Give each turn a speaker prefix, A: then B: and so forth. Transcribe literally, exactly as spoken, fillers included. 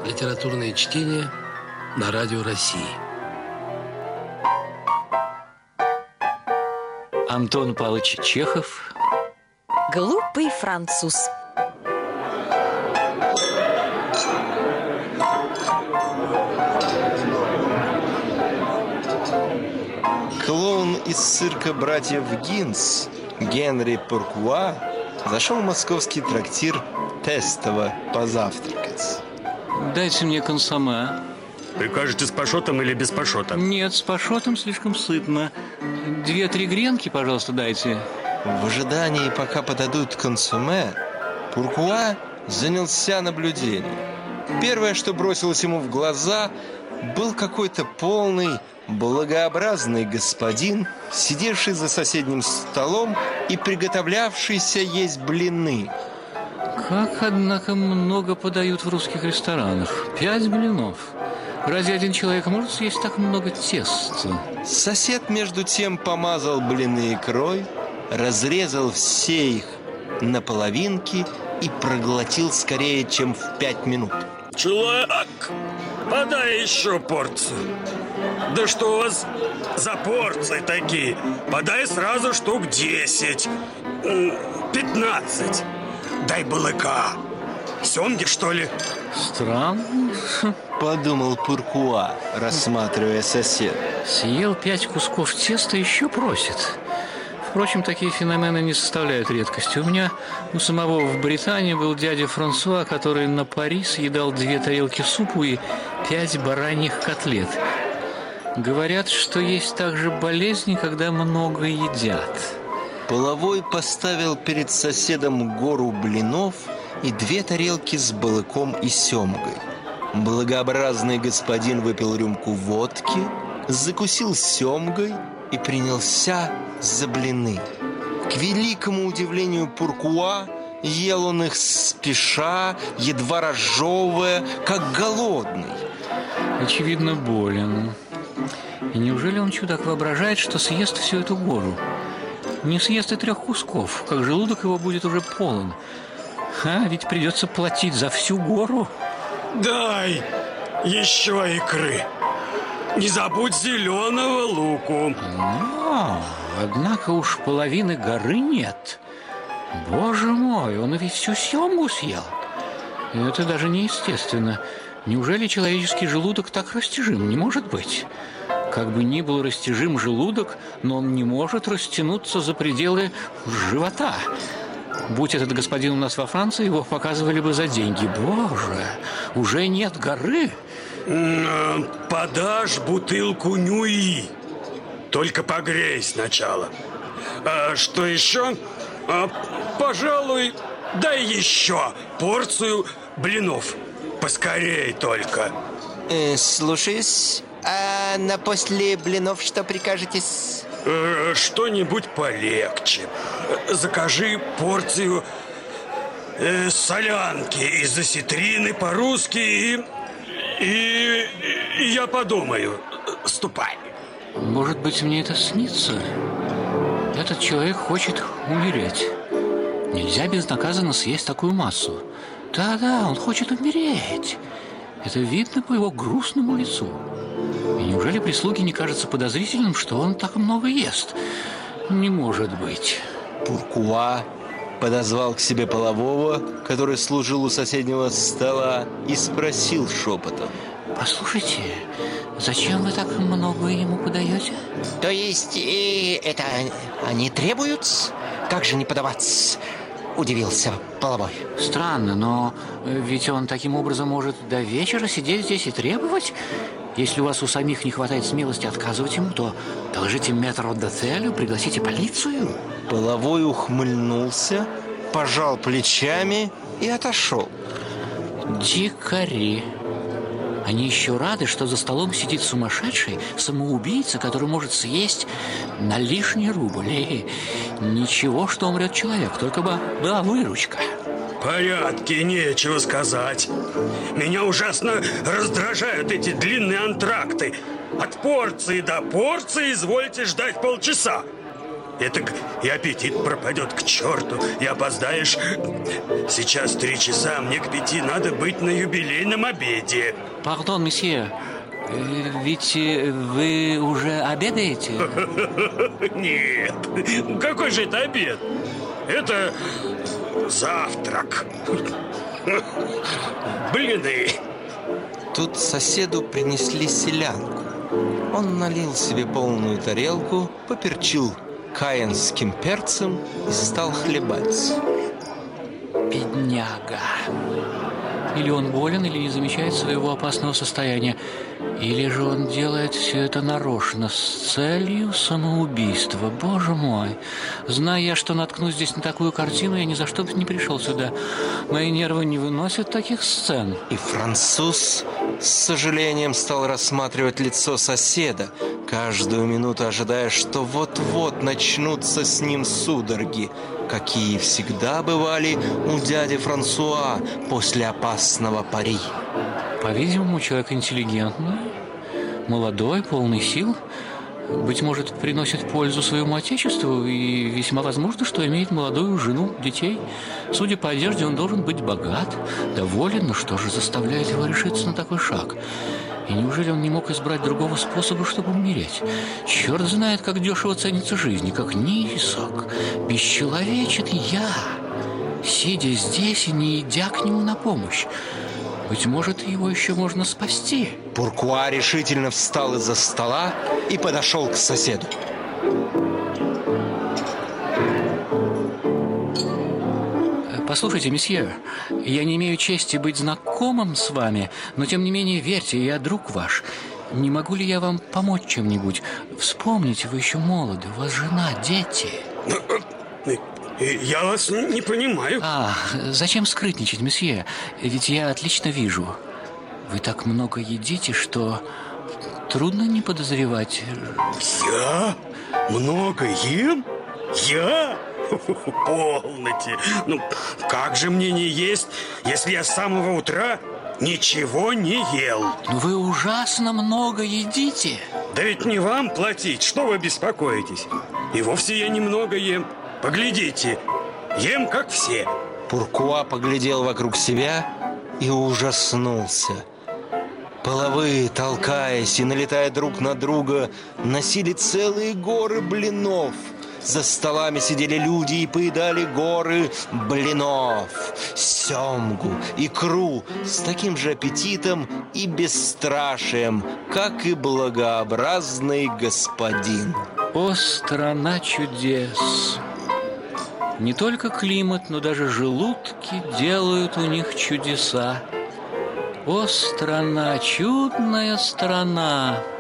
A: Литературное чтение на Радио России.
B: Антон Павлович Чехов.
C: Глупый француз.
D: Клоун из цирка братьев Гинс Генри Пуркуа зашел в московский трактир тестово позавтракать.
B: Дайте мне консоме.
E: Прикажете с пашотом или без пашота?
B: Нет, с пашотом слишком сытно. Две-три гренки, пожалуйста, дайте.
D: В ожидании, пока подадут консоме, Пуркуа занялся наблюдением. Первое, что бросилось ему в глаза, был какой-то полный, благообразный господин, сидевший за соседним столом и приготовлявшийся есть блины.
B: Как, однако, много подают в русских ресторанах. Пять блинов. Разве один человек может съесть так много теста?
D: Сосед, между тем, помазал блины икрой, разрезал все их на половинки и проглотил скорее, чем в пять минут.
E: Человек, подай еще порцию. Да что у вас за порции такие? Подай сразу штук десять, пятнадцать. Дай балыка. Семги, что ли?
B: Странно,
D: подумал Пуркуа, рассматривая соседа.
B: Съел пять кусков теста, еще просит. Впрочем, такие феномены не составляют редкости. У меня у самого в Британии был дядя Франсуа, который на пари съедал две тарелки супу и пять бараньих котлет. Говорят, что есть также болезни, когда много едят.
D: Половой поставил перед соседом гору блинов и две тарелки с балыком и семгой. Благообразный господин выпил рюмку водки, закусил семгой и принялся за блины. К великому удивлению Пуркуа, ел он их спеша, едва разжевывая, как голодный.
B: Очевидно, болен. И неужели он, чудак, воображает, что съест всю эту гору? Не съест и трех кусков, как желудок его будет уже полон. А ведь придется платить за всю гору.
E: Дай еще икры. Не забудь зеленого луку.
B: Но, однако уж половины горы нет. Боже мой, он ведь всю семгу съел. И это даже неестественно. Неужели человеческий желудок так растяжим? Не может быть. Как бы ни был растяжим желудок, но он не может растянуться за пределы живота. Будь этот господин у нас во Франции, его показывали бы за деньги. Боже, уже нет горы.
E: Подашь бутылку нюи. Только погрей сначала. А что еще? А, пожалуй, дай еще порцию блинов. Поскорей только.
D: э, Слушаюсь. А на после блинов что прикажете?
E: Э, что-нибудь полегче. Закажи порцию э, солянки из осетрины по-русски и, и, и я подумаю. Ступай.
B: Может быть, мне это снится? Этот человек хочет умереть. Нельзя безнаказанно съесть такую массу. Да-да, он хочет умереть. Это видно по его грустному лицу. И неужели прислуге не кажется подозрительным, что он так много ест? Не может быть.
D: Пуркуа подозвал к себе полового, который служил у соседнего стола, и спросил шепотом:
B: послушайте, зачем вы так много ему подаете?
F: То есть э, это они требуют? Как же не подаваться? Удивился половой.
B: Странно, но ведь он таким образом может до вечера сидеть здесь и требовать. Если у вас у самих не хватает смелости отказывать ему, то доложите метрдотелю, пригласите полицию.
D: Половой ухмыльнулся, пожал плечами и отошел.
B: Дикари. Они еще рады, что за столом сидит сумасшедший самоубийца, который может съесть на лишний рубль. И ничего, что умрет человек, только бы была выручка.
E: Порядки, нечего сказать. Меня ужасно раздражают эти длинные антракты. От порции до порции извольте ждать полчаса. Это и аппетит пропадет к черту, и опоздаешь. Сейчас три часа, мне к пяти надо быть на юбилейном обеде.
B: Пардон, месье, ведь вы уже обедаете?
E: Нет, какой же это обед? Это завтрак. Блины.
D: Тут соседу принесли селянку. Он налил себе полную тарелку, поперчил каенским перцем и стал хлебать.
B: Бедняга. Или он болен, или не замечает своего опасного состояния. Или же он делает все это нарочно, с целью самоубийства. Боже мой! Зная я, что наткнусь здесь на такую картину, я ни за что бы не пришел сюда. Мои нервы не выносят таких сцен.
D: И француз с сожалением стал рассматривать лицо соседа, каждую минуту ожидая, что вот-вот начнутся с ним судороги, какие всегда бывали у дяди Франсуа после опасного пари.
B: По-видимому, человек интеллигентный, молодой, полный сил, быть может, приносит пользу своему отечеству, и весьма возможно, что имеет молодую жену, детей. Судя по одежде, он должен быть богат, доволен, но что же заставляет его решиться на такой шаг? И неужели он не мог избрать другого способа, чтобы умереть? Черт знает, как дешево ценится жизнь, и как низок, бесчеловечен я, сидя здесь и не идя к нему на помощь. Быть может, его еще можно спасти.
D: Пуркуа решительно встал из-за стола и подошел к соседу.
B: Послушайте, месье, я не имею чести быть знакомым с вами, но тем не менее, верьте, я друг ваш. Не могу ли я вам помочь чем-нибудь? Вспомните, вы еще молоды, у вас жена, дети.
E: Я вас не понимаю.
B: А, зачем скрытничать, месье? Ведь я отлично вижу. Вы так много едите, что трудно не подозревать.
E: Я? Много ем? Я? Полноте. Ну, как же мне не есть, если я с самого утра ничего не ел?
B: Но вы ужасно много едите.
E: Да ведь не вам платить, что вы беспокоитесь? И вовсе я немного ем. Поглядите, ем как все.
D: Пуркуа поглядел вокруг себя и ужаснулся. Половые, толкаясь и налетая друг на друга, носили целые горы блинов. За столами сидели люди и поедали горы блинов, семгу, икру с таким же аппетитом и бесстрашием, как и благообразный господин.
B: О, страна чудес! Не только климат, но даже желудки делают у них чудеса. О, страна, чудная страна!